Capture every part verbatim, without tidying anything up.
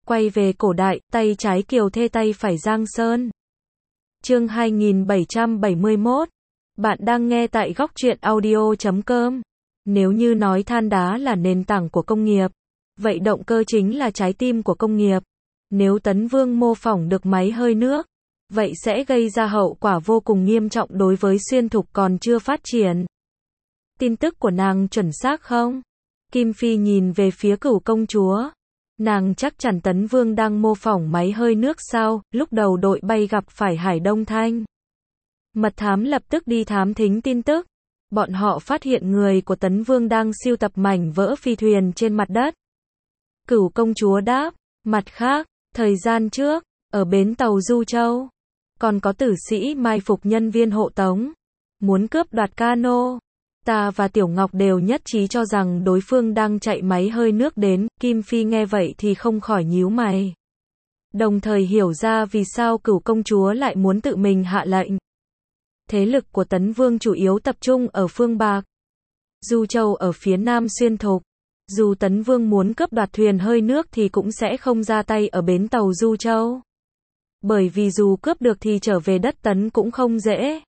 Quay về cổ đại, tay trái Kiều Thê tay phải Giang Sơn. Chương hai nghìn bảy trăm bảy mươi mốt. Bạn đang nghe tại góc truyện audio chấm com. Nếu như nói than đá là nền tảng của công nghiệp, vậy động cơ chính là trái tim của công nghiệp. Nếu Tấn Vương mô phỏng được máy hơi nước, vậy sẽ gây ra hậu quả vô cùng nghiêm trọng đối với Xuyên Thục còn chưa phát triển. Tin tức của nàng chuẩn xác không? Kim Phi nhìn về phía Cửu công chúa. Nàng chắc chắn Tấn Vương đang mô phỏng máy hơi nước sao? Lúc đầu đội bay gặp phải Hải Đông Thanh. Mật thám lập tức đi thám thính tin tức. Bọn họ phát hiện người của Tấn Vương đang sưu tập mảnh vỡ phi thuyền trên mặt đất. Cửu công chúa đáp, mặt khác, thời gian trước, ở bến tàu Du Châu, còn có tử sĩ mai phục nhân viên hộ tống, muốn cướp đoạt cano. Ta và Tiểu Ngọc đều nhất trí cho rằng đối phương đang chạy máy hơi nước đến. Kim Phi nghe vậy thì không khỏi nhíu mày. Đồng thời hiểu ra vì sao Cửu công chúa lại muốn tự mình hạ lệnh. Thế lực của Tấn Vương chủ yếu tập trung ở phương Bạc, Du Châu ở phía nam Xuyên Thục. Dù Tấn Vương muốn cướp đoạt thuyền hơi nước thì cũng sẽ không ra tay ở bến tàu Du Châu. Bởi vì dù cướp được thì trở về đất Tấn cũng không dễ.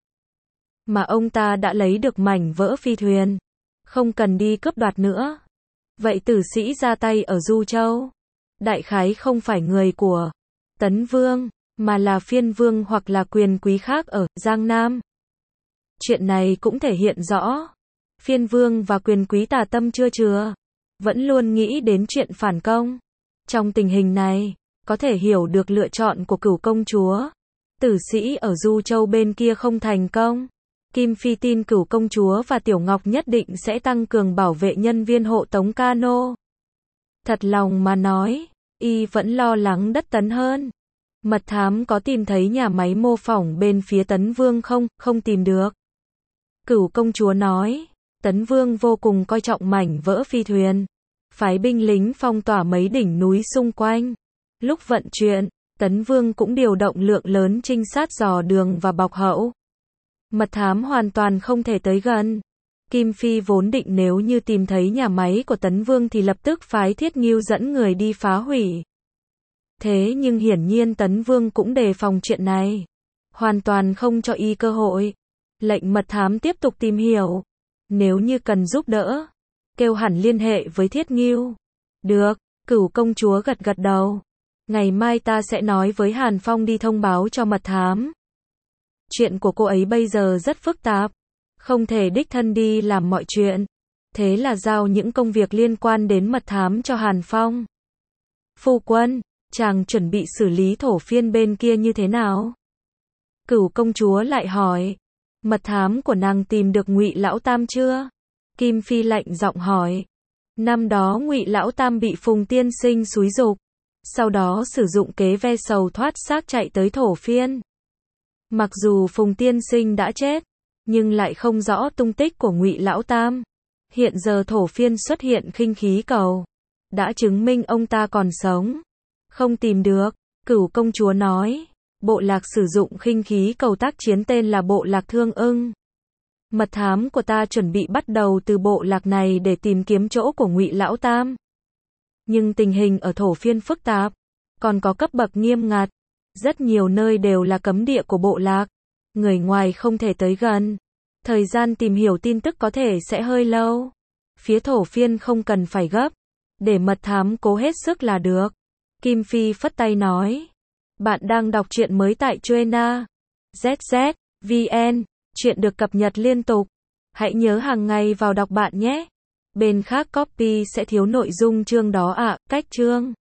Mà ông ta đã lấy được mảnh vỡ phi thuyền, không cần đi cướp đoạt nữa. Vậy tử sĩ ra tay ở Du Châu, đại khái không phải người của Tấn Vương, mà là phiên vương hoặc là quyền quý khác ở Giang Nam. Chuyện này cũng thể hiện rõ, phiên vương và quyền quý tà tâm chưa chừa, vẫn luôn nghĩ đến chuyện phản công. Trong tình hình này, có thể hiểu được lựa chọn của Cửu công chúa. Tử sĩ ở Du Châu bên kia không thành công. Kim Phi tin Cửu công chúa và Tiểu Ngọc nhất định sẽ tăng cường bảo vệ nhân viên hộ tống cano. Thật lòng mà nói, y vẫn lo lắng đất Tấn hơn. Mật thám có tìm thấy nhà máy mô phỏng bên phía Tấn Vương không? Không tìm được. Cửu công chúa nói, Tấn Vương vô cùng coi trọng mảnh vỡ phi thuyền, phái binh lính phong tỏa mấy đỉnh núi xung quanh. Lúc vận chuyển, Tấn Vương cũng điều động lượng lớn trinh sát dò đường và bọc hậu. Mật thám hoàn toàn không thể tới gần. Kim Phi vốn định nếu như tìm thấy nhà máy của Tấn Vương thì lập tức phái Thiết Ngưu dẫn người đi phá hủy. Thế nhưng hiển nhiên Tấn Vương cũng đề phòng chuyện này, hoàn toàn không cho y cơ hội. Lệnh mật thám tiếp tục tìm hiểu. Nếu như cần giúp đỡ, kêu hẳn liên hệ với Thiết Ngưu. Được, Cửu công chúa gật gật đầu. Ngày mai ta sẽ nói với Hàn Phong đi thông báo cho mật thám. Chuyện của cô ấy bây giờ rất phức tạp, không thể đích thân đi làm mọi chuyện. Thế là giao những công việc liên quan đến mật thám cho Hàn Phong. Phu quân, chàng chuẩn bị xử lý thổ phiên bên kia như thế nào? Cửu công chúa lại hỏi. Mật thám của nàng tìm được Ngụy Lão Tam chưa? Kim Phi lạnh giọng hỏi. Năm đó Ngụy Lão Tam bị Phùng tiên sinh xúi giục, sau đó sử dụng kế ve sầu thoát xác chạy tới thổ phiên. Mặc dù Phùng tiên sinh đã chết, nhưng lại không rõ tung tích của Ngụy Lão Tam. Hiện giờ thổ phiên xuất hiện khinh khí cầu, đã chứng minh ông ta còn sống. Không tìm được, Cửu công chúa nói. Bộ lạc sử dụng khinh khí cầu tác chiến tên là bộ lạc Thương Ưng. Mật thám của ta chuẩn bị bắt đầu từ bộ lạc này để tìm kiếm chỗ của Ngụy Lão Tam. Nhưng tình hình ở thổ phiên phức tạp, còn có cấp bậc nghiêm ngặt. Rất nhiều nơi đều là cấm địa của bộ lạc, người ngoài không thể tới gần. Thời gian tìm hiểu tin tức có thể sẽ hơi lâu. Phía thổ phiên không cần phải gấp, để mật thám cố hết sức là được. Kim Phi phất tay nói. Bạn đang đọc truyện mới tại Truena. Z Z, vê en, chuyện được cập nhật liên tục. Hãy nhớ hàng ngày vào đọc bạn nhé. Bên khác copy sẽ thiếu nội dung chương đó ạ, à, cách chương.